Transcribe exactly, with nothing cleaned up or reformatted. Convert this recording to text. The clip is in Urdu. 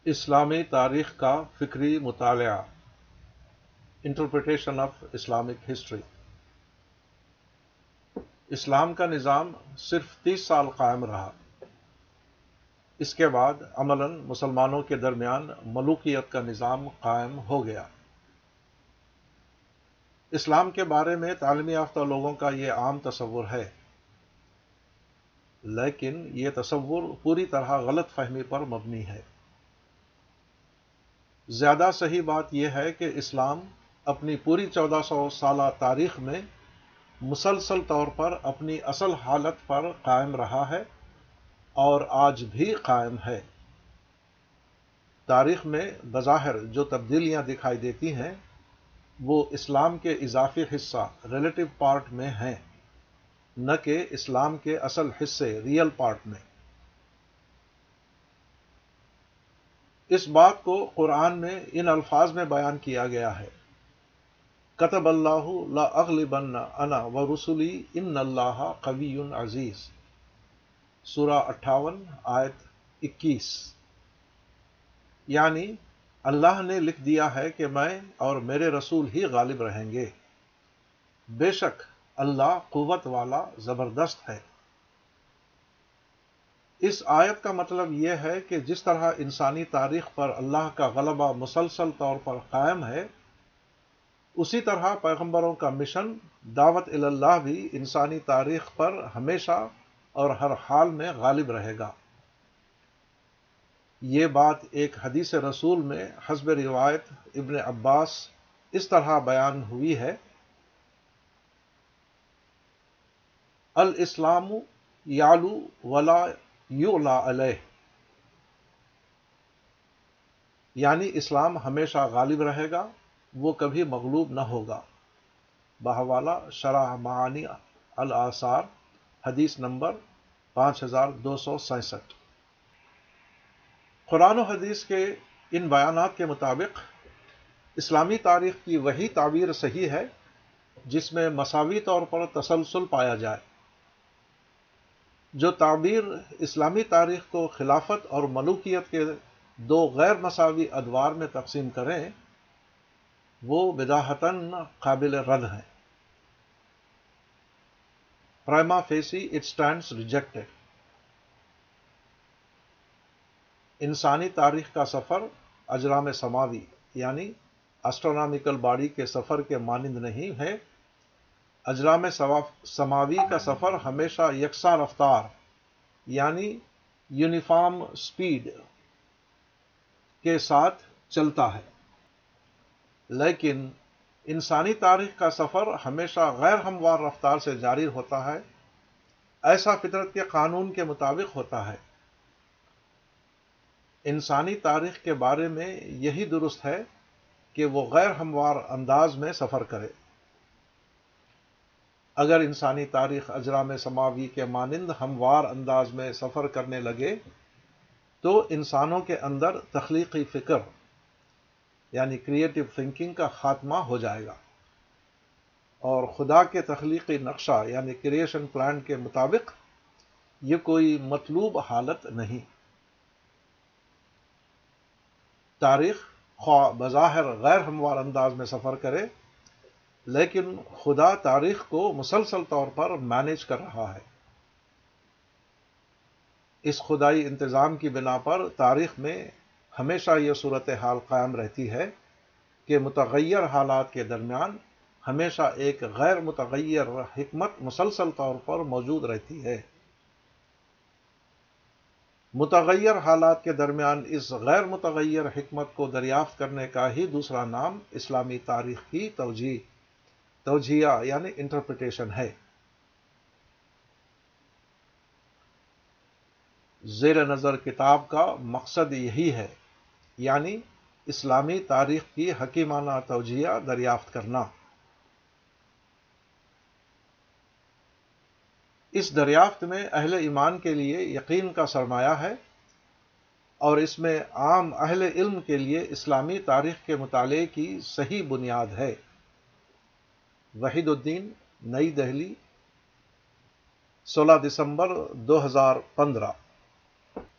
اسلامی تاریخ کا فکری مطالعہ، انٹرپریٹیشن آف اسلامک ہسٹری۔ اسلام کا نظام صرف تیس سال قائم رہا۔ اس کے بعد عملاً مسلمانوں کے درمیان ملوکیت کا نظام قائم ہو گیا۔ اسلام کے بارے میں تعلیم یافتہ لوگوں کا یہ عام تصور ہے، لیکن یہ تصور پوری طرح غلط فہمی پر مبنی ہے۔ زیادہ صحیح بات یہ ہے کہ اسلام اپنی پوری چودہ سو سالہ تاریخ میں مسلسل طور پر اپنی اصل حالت پر قائم رہا ہے اور آج بھی قائم ہے۔ تاریخ میں بظاہر جو تبدیلیاں دکھائی دیتی ہیں وہ اسلام کے اضافی حصہ ریلیٹو پارٹ میں ہیں، نہ کہ اسلام کے اصل حصے ریئل پارٹ میں۔ اس بات کو قرآن میں ان الفاظ میں بیان کیا گیا ہے: کتب اللہ لاغلبن انا ورسلی ان اللہ قوی عزیز، سورہ اٹھاون آیت اکیس۔ یعنی اللہ نے لکھ دیا ہے کہ میں اور میرے رسول ہی غالب رہیں گے، بے شک اللہ قوت والا زبردست ہے۔ اس آیت کا مطلب یہ ہے کہ جس طرح انسانی تاریخ پر اللہ کا غلبہ مسلسل طور پر قائم ہے، اسی طرح پیغمبروں کا مشن دعوت اللہ بھی انسانی تاریخ پر ہمیشہ اور ہر حال میں غالب رہے گا۔ یہ بات ایک حدیث رسول میں حسب روایت ابن عباس اس طرح بیان ہوئی ہے: الاسلام یعلو ولا یعلی علیہ، یعنی اسلام ہمیشہ غالب رہے گا، وہ کبھی مغلوب نہ ہوگا۔ بحوالہ شرح معانی الآثار، حدیث نمبر پانچ ہزار دو سو سینسٹھ۔ قرآن و حدیث کے ان بیانات کے مطابق اسلامی تاریخ کی وہی تعبیر صحیح ہے جس میں مساوی طور پر تسلسل پایا جائے۔ جو تعبیر اسلامی تاریخ کو خلافت اور ملوکیت کے دو غیر مساوی ادوار میں تقسیم کریں، وہ بداہتاً قابل رد ہیں۔ Prima facie it stands rejected. انسانی تاریخ کا سفر اجرام سماوی یعنی اسٹرونامیکل باڈی کے سفر کے مانند نہیں ہے۔ اجرام سماوی کا سفر ہمیشہ یکساں رفتار یعنی یونیفارم سپیڈ کے ساتھ چلتا ہے، لیکن انسانی تاریخ کا سفر ہمیشہ غیر ہموار رفتار سے جاری ہوتا ہے۔ ایسا فطرت کے قانون کے مطابق ہوتا ہے۔ انسانی تاریخ کے بارے میں یہی درست ہے کہ وہ غیر ہموار انداز میں سفر کرے۔ اگر انسانی تاریخ اجرام سماوی کے مانند ہموار انداز میں سفر کرنے لگے تو انسانوں کے اندر تخلیقی فکر یعنی کریٹو تھنکنگ کا خاتمہ ہو جائے گا، اور خدا کے تخلیقی نقشہ یعنی کریشن پلان کے مطابق یہ کوئی مطلوب حالت نہیں۔ تاریخ خواہ بظاہر غیر ہموار انداز میں سفر کرے، لیکن خدا تاریخ کو مسلسل طور پر مینیج کر رہا ہے۔ اس خدائی انتظام کی بنا پر تاریخ میں ہمیشہ یہ صورتحال قائم رہتی ہے کہ متغیر حالات کے درمیان ہمیشہ ایک غیر متغیر حکمت مسلسل طور پر موجود رہتی ہے۔ متغیر حالات کے درمیان اس غیر متغیر حکمت کو دریافت کرنے کا ہی دوسرا نام اسلامی تاریخ کی توجیہ توجیہ یعنی انٹرپریٹیشن ہے۔ زیر نظر کتاب کا مقصد یہی ہے، یعنی اسلامی تاریخ کی حکیمانہ توجیہ دریافت کرنا۔ اس دریافت میں اہل ایمان کے لیے یقین کا سرمایہ ہے، اور اس میں عام اہل علم کے لیے اسلامی تاریخ کے مطالعے کی صحیح بنیاد ہے۔ وحید الدین، نئی دہلی، سولہ دسمبر دو ہزار پندرہ۔